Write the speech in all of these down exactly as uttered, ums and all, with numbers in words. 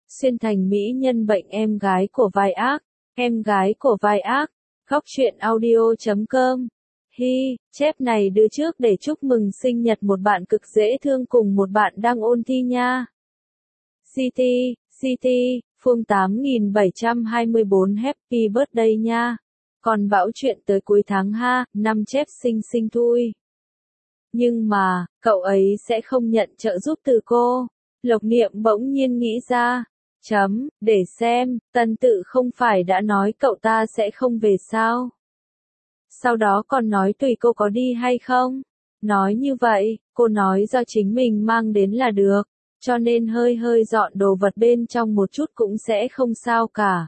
Xuyên thành mỹ nhân bệnh em gái của vai ác, em gái của vai ác, góc truyện audio chấm com. Hi, chép này đưa trước để chúc mừng sinh nhật một bạn cực dễ thương cùng một bạn đang ôn thi nha. City, City, Phương tám nghìn bảy trăm hai mươi bốn Happy birthday nha. Còn bão chuyện tới cuối tháng ha, năm chép xinh xinh thui. Nhưng mà, cậu ấy sẽ không nhận trợ giúp từ cô. Lộc Niệm bỗng nhiên nghĩ ra. Chấm, để xem, Tân Tự không phải đã nói cậu ta sẽ không về sao? Sau đó còn nói tùy cô có đi hay không? Nói như vậy, cô nói do chính mình mang đến là được, cho nên hơi hơi dọn đồ vật bên trong một chút cũng sẽ không sao cả.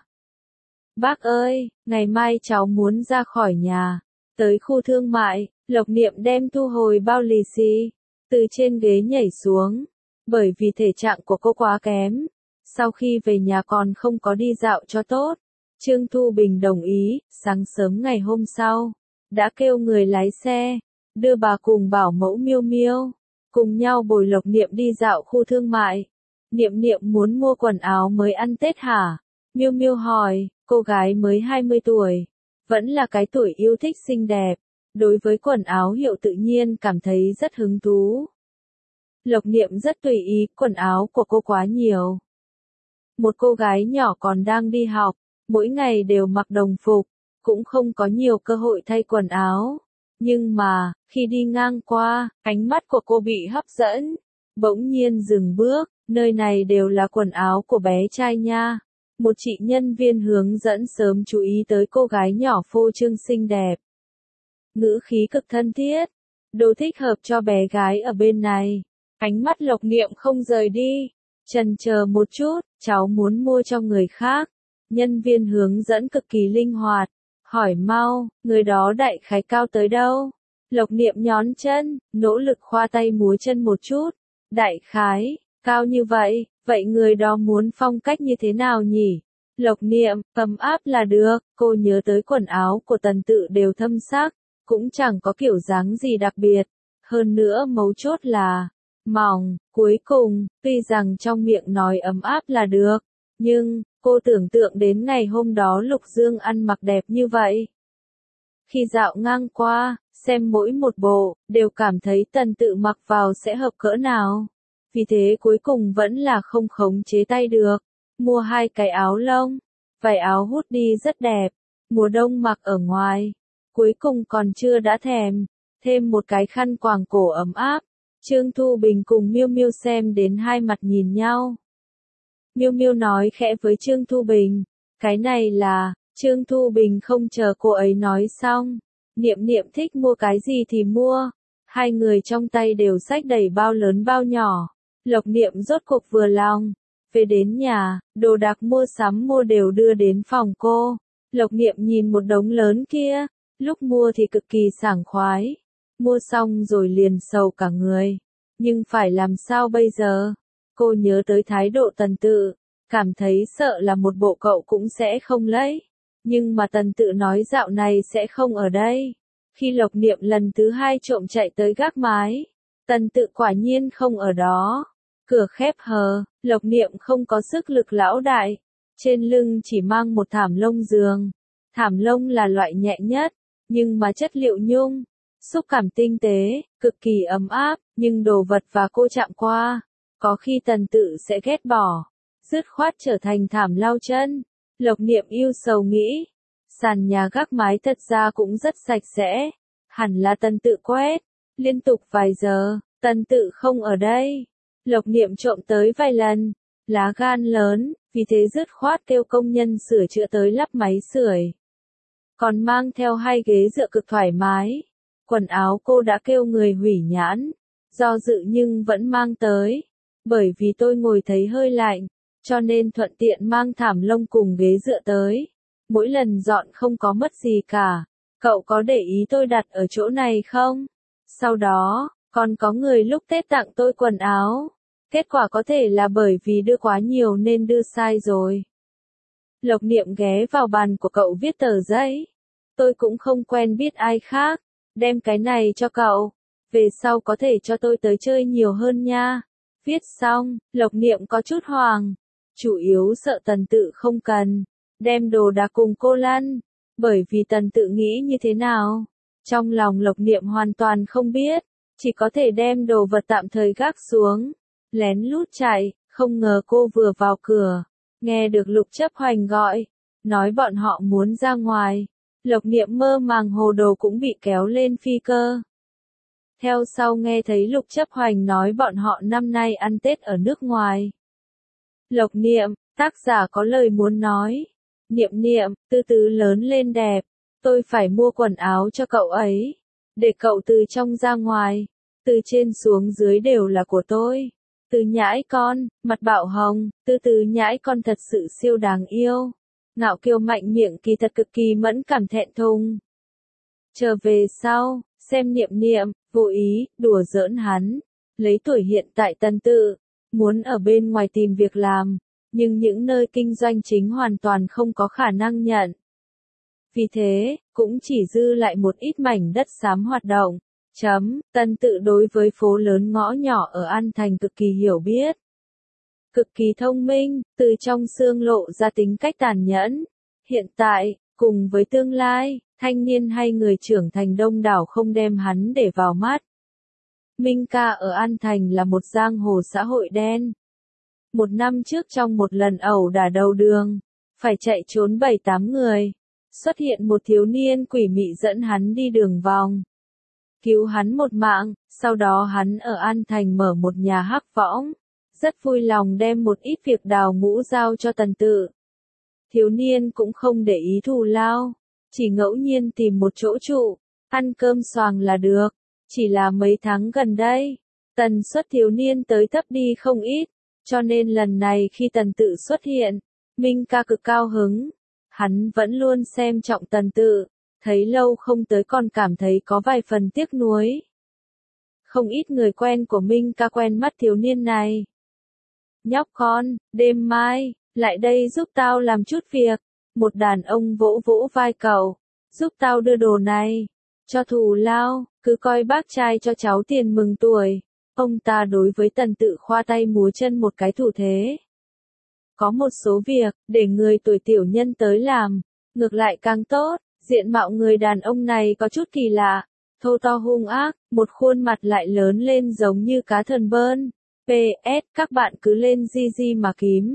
Bác ơi, ngày mai cháu muốn ra khỏi nhà, tới khu thương mại, Lộc Niệm đem thu hồi bao lì xì, từ trên ghế nhảy xuống, bởi vì thể trạng của cô quá kém. Sau khi về nhà còn không có đi dạo cho tốt, Trương Thu Bình đồng ý, sáng sớm ngày hôm sau, đã kêu người lái xe, đưa bà cùng bảo mẫu Miêu Miêu, cùng nhau bồi Lộc Niệm đi dạo khu thương mại. Niệm Niệm muốn mua quần áo mới ăn Tết hả? Miêu Miêu hỏi, cô gái mới hai mươi tuổi, vẫn là cái tuổi yêu thích xinh đẹp, đối với quần áo hiệu tự nhiên cảm thấy rất hứng thú. Lộc Niệm rất tùy ý, quần áo của cô quá nhiều. Một cô gái nhỏ còn đang đi học, mỗi ngày đều mặc đồng phục, cũng không có nhiều cơ hội thay quần áo. Nhưng mà, khi đi ngang qua, ánh mắt của cô bị hấp dẫn, bỗng nhiên dừng bước, nơi này đều là quần áo của bé trai nha. Một chị nhân viên hướng dẫn sớm chú ý tới cô gái nhỏ phô trương xinh đẹp. Ngữ khí cực thân thiết, đồ thích hợp cho bé gái ở bên này. Ánh mắt Lộc Niệm không rời đi. Chần chờ một chút, cháu muốn mua cho người khác. Nhân viên hướng dẫn cực kỳ linh hoạt. Hỏi mau, người đó đại khái cao tới đâu? Lộc Niệm nhón chân, nỗ lực khoa tay múa chân một chút. Đại khái, cao như vậy, vậy người đó muốn phong cách như thế nào nhỉ? Lộc Niệm, ấm áp là được, cô nhớ tới quần áo của Tần Tự đều thâm sắc, cũng chẳng có kiểu dáng gì đặc biệt. Hơn nữa mấu chốt là mỏng. Cuối cùng, tuy rằng trong miệng nói ấm áp là được, nhưng, cô tưởng tượng đến ngày hôm đó Lục Dương ăn mặc đẹp như vậy. Khi dạo ngang qua, xem mỗi một bộ, đều cảm thấy Tần Tự mặc vào sẽ hợp cỡ nào. Vì thế cuối cùng vẫn là không khống chế tay được. Mua hai cái áo lông, vải áo hút đi rất đẹp, mùa đông mặc ở ngoài. Cuối cùng còn chưa đã thèm, thêm một cái khăn quàng cổ ấm áp. Trương Thu Bình cùng Miêu Miêu xem đến hai mặt nhìn nhau. Miêu Miêu nói khẽ với Trương Thu Bình, cái này là, Trương Thu Bình không chờ cô ấy nói xong. Niệm Niệm thích mua cái gì thì mua. Hai người trong tay đều xách đầy bao lớn bao nhỏ. Lộc Niệm rốt cuộc vừa lòng. Về đến nhà, đồ đạc mua sắm mua đều đưa đến phòng cô. Lộc Niệm nhìn một đống lớn kia, lúc mua thì cực kỳ sảng khoái. Mua xong rồi liền sầu cả người. Nhưng phải làm sao bây giờ? Cô nhớ tới thái độ Tần Tự, cảm thấy sợ là một bộ cậu cũng sẽ không lấy. Nhưng mà Tần Tự nói dạo này sẽ không ở đây. Khi Lộc Niệm lần thứ hai trộm chạy tới gác mái, Tần Tự quả nhiên không ở đó. Cửa khép hờ, Lộc Niệm không có sức lực lão đại. Trên lưng chỉ mang một thảm lông giường. Thảm lông là loại nhẹ nhất, nhưng mà chất liệu nhung. Xúc cảm tinh tế, cực kỳ ấm áp, nhưng đồ vật và cô chạm qua, có khi Tần Tự sẽ ghét bỏ, dứt khoát trở thành thảm lau chân. Lộc Niệm yêu sầu nghĩ, sàn nhà gác mái thật ra cũng rất sạch sẽ, hẳn là Tần Tự quét, liên tục vài giờ, Tần Tự không ở đây. Lộc Niệm trộm tới vài lần, lá gan lớn, vì thế dứt khoát kêu công nhân sửa chữa tới lắp máy sưởi. Còn mang theo hai ghế dựa cực thoải mái. Quần áo cô đã kêu người hủy nhãn, do dự nhưng vẫn mang tới. Bởi vì tôi ngồi thấy hơi lạnh, cho nên thuận tiện mang thảm lông cùng ghế dựa tới. Mỗi lần dọn không có mất gì cả. Cậu có để ý tôi đặt ở chỗ này không? Sau đó, còn có người lúc Tết tặng tôi quần áo. Kết quả có thể là bởi vì đưa quá nhiều nên đưa sai rồi. Lộc Niệm ghé vào bàn của cậu viết tờ giấy. Tôi cũng không quen biết ai khác. Đem cái này cho cậu. Về sau có thể cho tôi tới chơi nhiều hơn nha. Viết xong, Lộc Niệm có chút hoàng. chủ yếu sợ Tần Tự không cần đem đồ đạc cùng cô lăn, bởi vì Tần Tự nghĩ như thế nào, trong lòng Lộc Niệm hoàn toàn không biết, chỉ có thể đem đồ vật tạm thời gác xuống, lén lút chạy, không ngờ cô vừa vào cửa, nghe được Lục Chấp Hoành gọi, nói bọn họ muốn ra ngoài, Lộc Niệm mơ màng hồ đồ cũng bị kéo lên phi cơ. Theo sau nghe thấy Lục Chấp Hoành nói bọn họ năm nay ăn Tết ở nước ngoài. Lộc Niệm, tác giả có lời muốn nói. Niệm Niệm, từ từ lớn lên đẹp, tôi phải mua quần áo cho cậu ấy, để cậu từ trong ra ngoài, từ trên xuống dưới đều là của tôi. Từ Nhãi con, mặt Bảo Hồng, từ từ Nhãi con thật sự siêu đáng yêu. Ngạo kiều mạnh miệng kỳ thật cực kỳ mẫn cảm thẹn thùng. Trở về sau, xem Niệm Niệm, vô ý, đùa giỡn hắn, lấy tuổi hiện tại Tần Tự, muốn ở bên ngoài tìm việc làm, nhưng những nơi kinh doanh chính hoàn toàn không có khả năng nhận. Vì thế, cũng chỉ dư lại một ít mảnh đất xám hoạt động. Chấm, Tần Tự đối với phố lớn ngõ nhỏ ở An Thành cực kỳ hiểu biết. Cực kỳ thông minh, từ trong xương lộ ra tính cách tàn nhẫn. Hiện tại, cùng với tương lai, thanh niên hay người trưởng thành đông đảo không đem hắn để vào mắt. Minh ca ở An Thành là một giang hồ xã hội đen. Một năm trước trong một lần ẩu đả đầu đường, phải chạy trốn bảy tám người, xuất hiện một thiếu niên quỷ mị dẫn hắn đi đường vòng. Cứu hắn một mạng, sau đó hắn ở An Thành mở một nhà hắc võng, rất vui lòng đem một ít việc đào ngũ giao cho Tần Tự. Thiếu niên cũng không để ý thù lao, chỉ ngẫu nhiên tìm một chỗ trụ, ăn cơm xoàng là được, chỉ là mấy tháng gần đây, tần suất thiếu niên tới thấp đi không ít, cho nên lần này khi Tần Tự xuất hiện, Minh ca cực cao hứng, hắn vẫn luôn xem trọng Tần Tự. Thấy lâu không tới còn cảm thấy có vài phần tiếc nuối. Không ít người quen của Minh ca quen mắt thiếu niên này. Nhóc con, đêm mai, lại đây giúp tao làm chút việc. Một đàn ông vỗ vỗ vai cậu, giúp tao đưa đồ này. Cho thù lao, cứ coi bác trai cho cháu tiền mừng tuổi. Ông ta đối với Tần Tự khoa tay múa chân một cái thủ thế. Có một số việc, để người tuổi tiểu nhân tới làm, ngược lại càng tốt. Diện mạo người đàn ông này có chút kỳ lạ, thô to hung ác, một khuôn mặt lại lớn lên giống như cá thần bơn. pê ét các bạn cứ lên gi gi mà kiếm.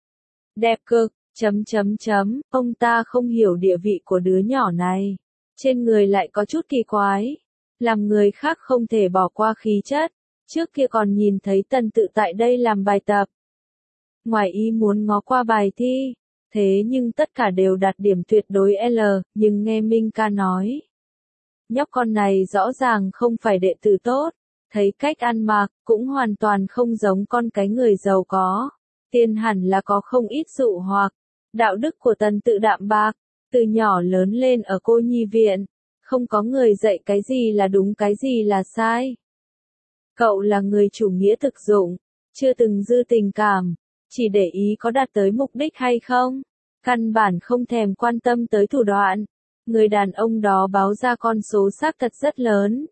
Đẹp cực, chấm chấm chấm, ông ta không hiểu địa vị của đứa nhỏ này. Trên người lại có chút kỳ quái, làm người khác không thể bỏ qua khí chất. Trước kia còn nhìn thấy Tần Tự tại đây làm bài tập. Ngoài ý muốn ngó qua bài thi. Thế nhưng tất cả đều đạt điểm tuyệt đối L, nhưng nghe Minh ca nói. Nhóc con này rõ ràng không phải đệ tử tốt, thấy cách ăn mặc, cũng hoàn toàn không giống con cái người giàu có. Tiền hẳn là có không ít dụ hoặc, đạo đức của Tần Tự đạm bạc, từ nhỏ lớn lên ở cô nhi viện, không có người dạy cái gì là đúng cái gì là sai. Cậu là người chủ nghĩa thực dụng, chưa từng dư tình cảm. Chỉ để ý có đạt tới mục đích hay không, căn bản không thèm quan tâm tới thủ đoạn. Người đàn ông đó báo ra con số xác thật rất lớn.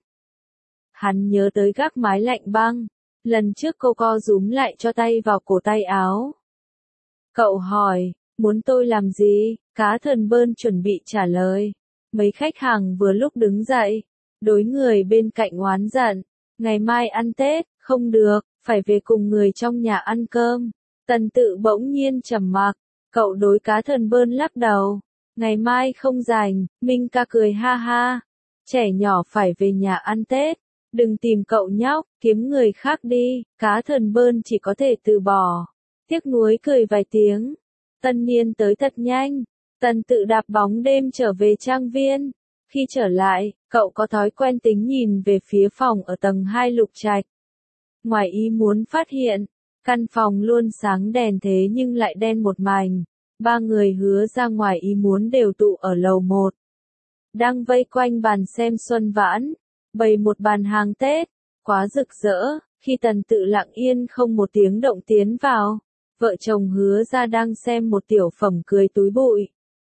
Hắn nhớ tới gác mái lạnh băng, lần trước cô co rúm lại cho tay vào cổ tay áo. Cậu hỏi, muốn tôi làm gì? Cá thần bơn chuẩn bị trả lời. Mấy khách hàng vừa lúc đứng dậy, đối người bên cạnh oán giận, ngày mai ăn Tết, không được, phải về cùng người trong nhà ăn cơm. Tần Tự bỗng nhiên trầm mặc, cậu đối cá thần bơn lắc đầu, ngày mai không rảnh. Minh ca cười ha ha, trẻ nhỏ phải về nhà ăn Tết, đừng tìm cậu nhóc, kiếm người khác đi. Cá thần bơn chỉ có thể từ bỏ, tiếc nuối cười vài tiếng. Tân niên tới thật nhanh, Tần Tự đạp bóng đêm trở về trang viên, khi trở lại, cậu có thói quen tính nhìn về phía phòng ở tầng hai Lục Trạch. Ngoài ý muốn phát hiện, căn phòng luôn sáng đèn thế nhưng lại đen một mảnh. Ba người Hứa ra ngoài ý muốn đều tụ ở lầu một. Đang vây quanh bàn xem xuân vãn, bày một bàn hàng Tết, quá rực rỡ. Khi Tần Tự lặng yên không một tiếng động tiến vào, vợ chồng Hứa ra đang xem một tiểu phẩm cười túi bụi.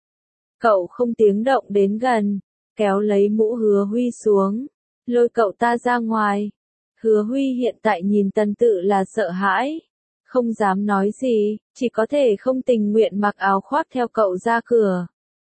Cậu không tiếng động đến gần, kéo lấy mũ Hứa Huy xuống, lôi cậu ta ra ngoài. Hứa Huy hiện tại nhìn Tần Tự là sợ hãi. không dám nói gì, chỉ có thể không tình nguyện mặc áo khoác theo cậu ra cửa.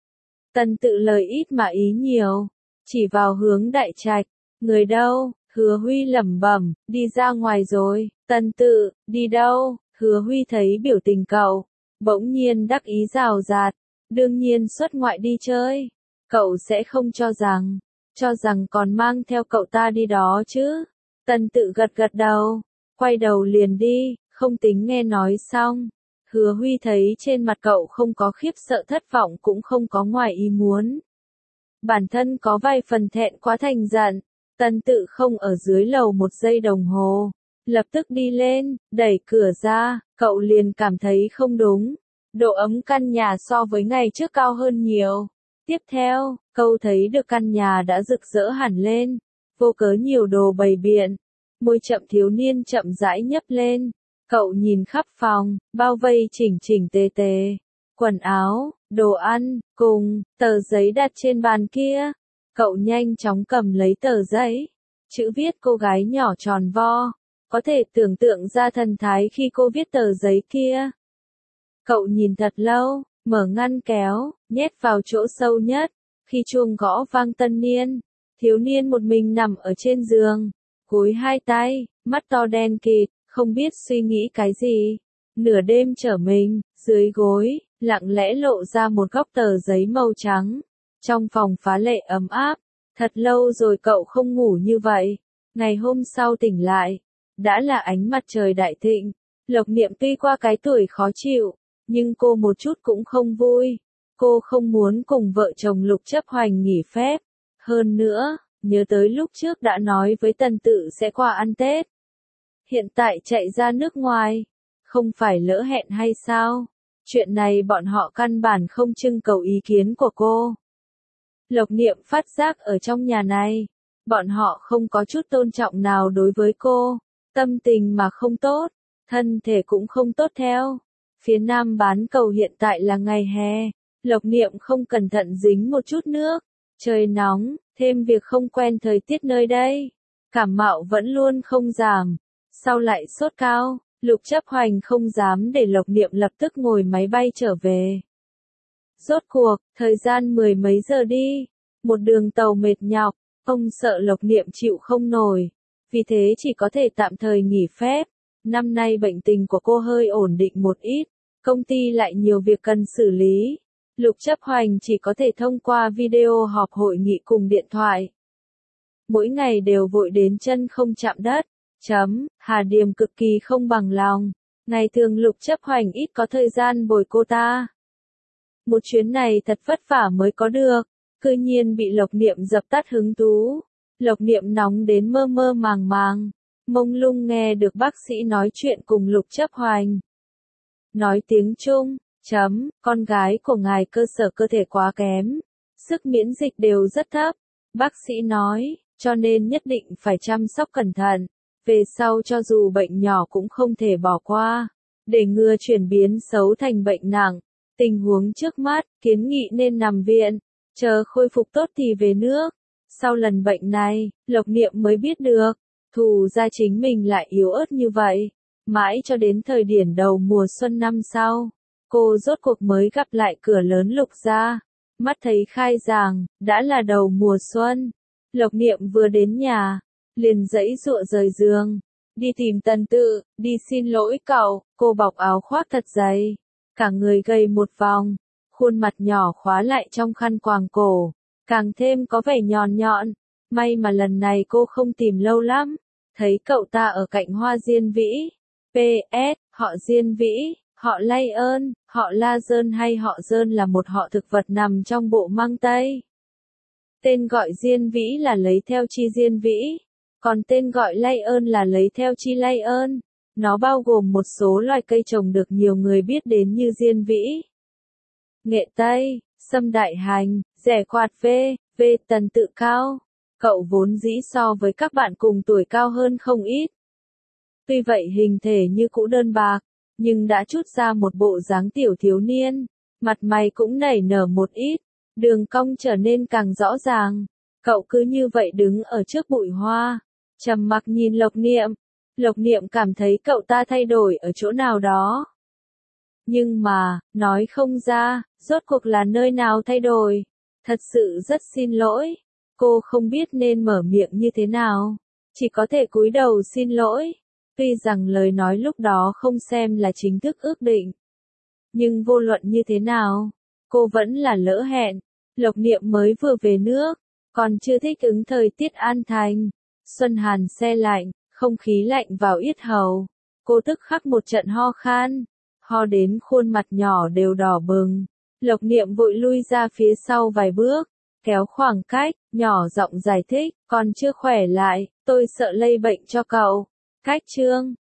Tần Tự lời ít mà ý nhiều, chỉ vào hướng Đại Trạch, người đâu? Hứa Huy lẩm bẩm, đi ra ngoài rồi. Tần Tự, đi đâu? Hứa Huy thấy biểu tình cậu, bỗng nhiên đắc ý rào rạt, đương nhiên xuất ngoại đi chơi, cậu sẽ không cho rằng, cho rằng còn mang theo cậu ta đi đó chứ. Tần Tự gật gật đầu, quay đầu liền đi, không tính nghe nói xong. Hứa Huy thấy trên mặt cậu không có khiếp sợ thất vọng cũng không có ngoài ý muốn. Bản thân có vài phần thẹn quá thành giận. Tần Tự không ở dưới lầu một giây đồng hồ, lập tức đi lên, đẩy cửa ra, cậu liền cảm thấy không đúng. Độ ấm căn nhà so với ngày trước cao hơn nhiều. Tiếp theo, cậu thấy được căn nhà đã rực rỡ hẳn lên, vô cớ nhiều đồ bày biện. Môi chậm thiếu niên chậm rãi nhấp lên, cậu nhìn khắp phòng, bao vây chỉnh chỉnh tề tề. Quần áo, đồ ăn, cùng, tờ giấy đặt trên bàn kia. Cậu nhanh chóng cầm lấy tờ giấy, chữ viết cô gái nhỏ tròn vo, có thể tưởng tượng ra thần thái khi cô viết tờ giấy kia. Cậu nhìn thật lâu, mở ngăn kéo, nhét vào chỗ sâu nhất, khi chuông gõ vang tân niên, thiếu niên một mình nằm ở trên giường, gối hai tay, mắt to đen kịt, không biết suy nghĩ cái gì. Nửa đêm trở mình, dưới gối, lặng lẽ lộ ra một góc tờ giấy màu trắng. Trong phòng phá lệ ấm áp, thật lâu rồi cậu không ngủ như vậy. Ngày hôm sau tỉnh lại, đã là ánh mặt trời đại thịnh. Lộc Niệm tuy qua cái tuổi khó chịu, nhưng cô một chút cũng không vui. Cô không muốn cùng vợ chồng Lục Chấp Hoành nghỉ phép. Hơn nữa, nhớ tới lúc trước đã nói với Tần Tự sẽ qua ăn Tết. Hiện tại chạy ra nước ngoài, không phải lỡ hẹn hay sao? Chuyện này bọn họ căn bản không trưng cầu ý kiến của cô. Lộc Niệm phát giác ở trong nhà này, bọn họ không có chút tôn trọng nào đối với cô, tâm tình mà không tốt, thân thể cũng không tốt theo. Phía Nam bán cầu hiện tại là ngày hè, Lộc Niệm không cẩn thận dính một chút nước, trời nóng, thêm việc không quen thời tiết nơi đây, cảm mạo vẫn luôn không giảm, sau lại sốt cao, Lục Chấp Hoành không dám để Lộc Niệm lập tức ngồi máy bay trở về. Rốt cuộc, thời gian mười mấy giờ đi, một đường tàu mệt nhọc, ông sợ Lộc Niệm chịu không nổi, vì thế chỉ có thể tạm thời nghỉ phép. Năm nay bệnh tình của cô hơi ổn định một ít, công ty lại nhiều việc cần xử lý. Lục Chấp Hoành chỉ có thể thông qua video họp hội nghị cùng điện thoại. Mỗi ngày đều vội đến chân không chạm đất. Chấm, Hà Điềm cực kỳ không bằng lòng. Ngày thường Lục Chấp Hoành ít có thời gian bồi cô ta. Một chuyến này thật vất vả mới có được, cư nhiên bị Lộc Niệm dập tắt hứng thú. Lộc Niệm nóng đến mơ mơ màng màng, mông lung nghe được bác sĩ nói chuyện cùng Lục Chấp Hoành. Nói tiếng Trung, chấm, con gái của ngài cơ sở cơ thể quá kém, sức miễn dịch đều rất thấp. Bác sĩ nói, cho nên nhất định phải chăm sóc cẩn thận, về sau cho dù bệnh nhỏ cũng không thể bỏ qua, để ngừa chuyển biến xấu thành bệnh nặng. Tình huống trước mắt, kiến nghị nên nằm viện, chờ khôi phục tốt thì về nước. Sau lần bệnh này, Lộc Niệm mới biết được, thù ra chính mình lại yếu ớt như vậy. Mãi cho đến thời điểm đầu mùa xuân năm sau, cô rốt cuộc mới gặp lại cửa lớn Lục gia. Mắt thấy khai giảng, đã là đầu mùa xuân. Lộc Niệm vừa đến nhà, liền giãy giụa rời giường, đi tìm Tần Tự, đi xin lỗi cậu. Cô bọc áo khoác thật dày, cả người gầy một vòng, khuôn mặt nhỏ khóa lại trong khăn quàng cổ, càng thêm có vẻ nhọn nhọn. May mà lần này cô không tìm lâu lắm, thấy cậu ta ở cạnh Hoa Diên Vĩ. pê ét, họ Diên Vĩ, họ Lay ơn, họ La Dơn hay họ Dơn là một họ thực vật nằm trong bộ Mang Tây. Tên gọi Diên Vĩ là lấy theo chi Diên Vĩ, còn tên gọi Lay ơn là lấy theo chi Lay ơn. Nó bao gồm một số loài cây trồng được nhiều người biết đến như diên vĩ, nghệ tây, sâm đại hành, rẻ quạt v, v Tần Tự cao. Cậu vốn dĩ so với các bạn cùng tuổi cao hơn không ít. Tuy vậy hình thể như cũ đơn bạc, nhưng đã trút ra một bộ dáng tiểu thiếu niên, mặt mày cũng nảy nở một ít, đường cong trở nên càng rõ ràng. Cậu cứ như vậy đứng ở trước bụi hoa, trầm mặc nhìn Lộc Niệm. Lộc Niệm cảm thấy cậu ta thay đổi ở chỗ nào đó. Nhưng mà, nói không ra, rốt cuộc là nơi nào thay đổi. Thật sự rất xin lỗi. Cô không biết nên mở miệng như thế nào. Chỉ có thể cúi đầu xin lỗi. Tuy rằng lời nói lúc đó không xem là chính thức ước định. Nhưng vô luận như thế nào, cô vẫn là lỡ hẹn. Lộc Niệm mới vừa về nước, còn chưa thích ứng thời tiết An Thành. Xuân hàn se lạnh, không khí lạnh vào yết hầu. Cô tức khắc một trận ho khan, ho đến khuôn mặt nhỏ đều đỏ bừng. Lộc Niệm vội lui ra phía sau vài bước, kéo khoảng cách, nhỏ giọng giải thích, còn chưa khỏe lại, tôi sợ lây bệnh cho cậu. Cách chương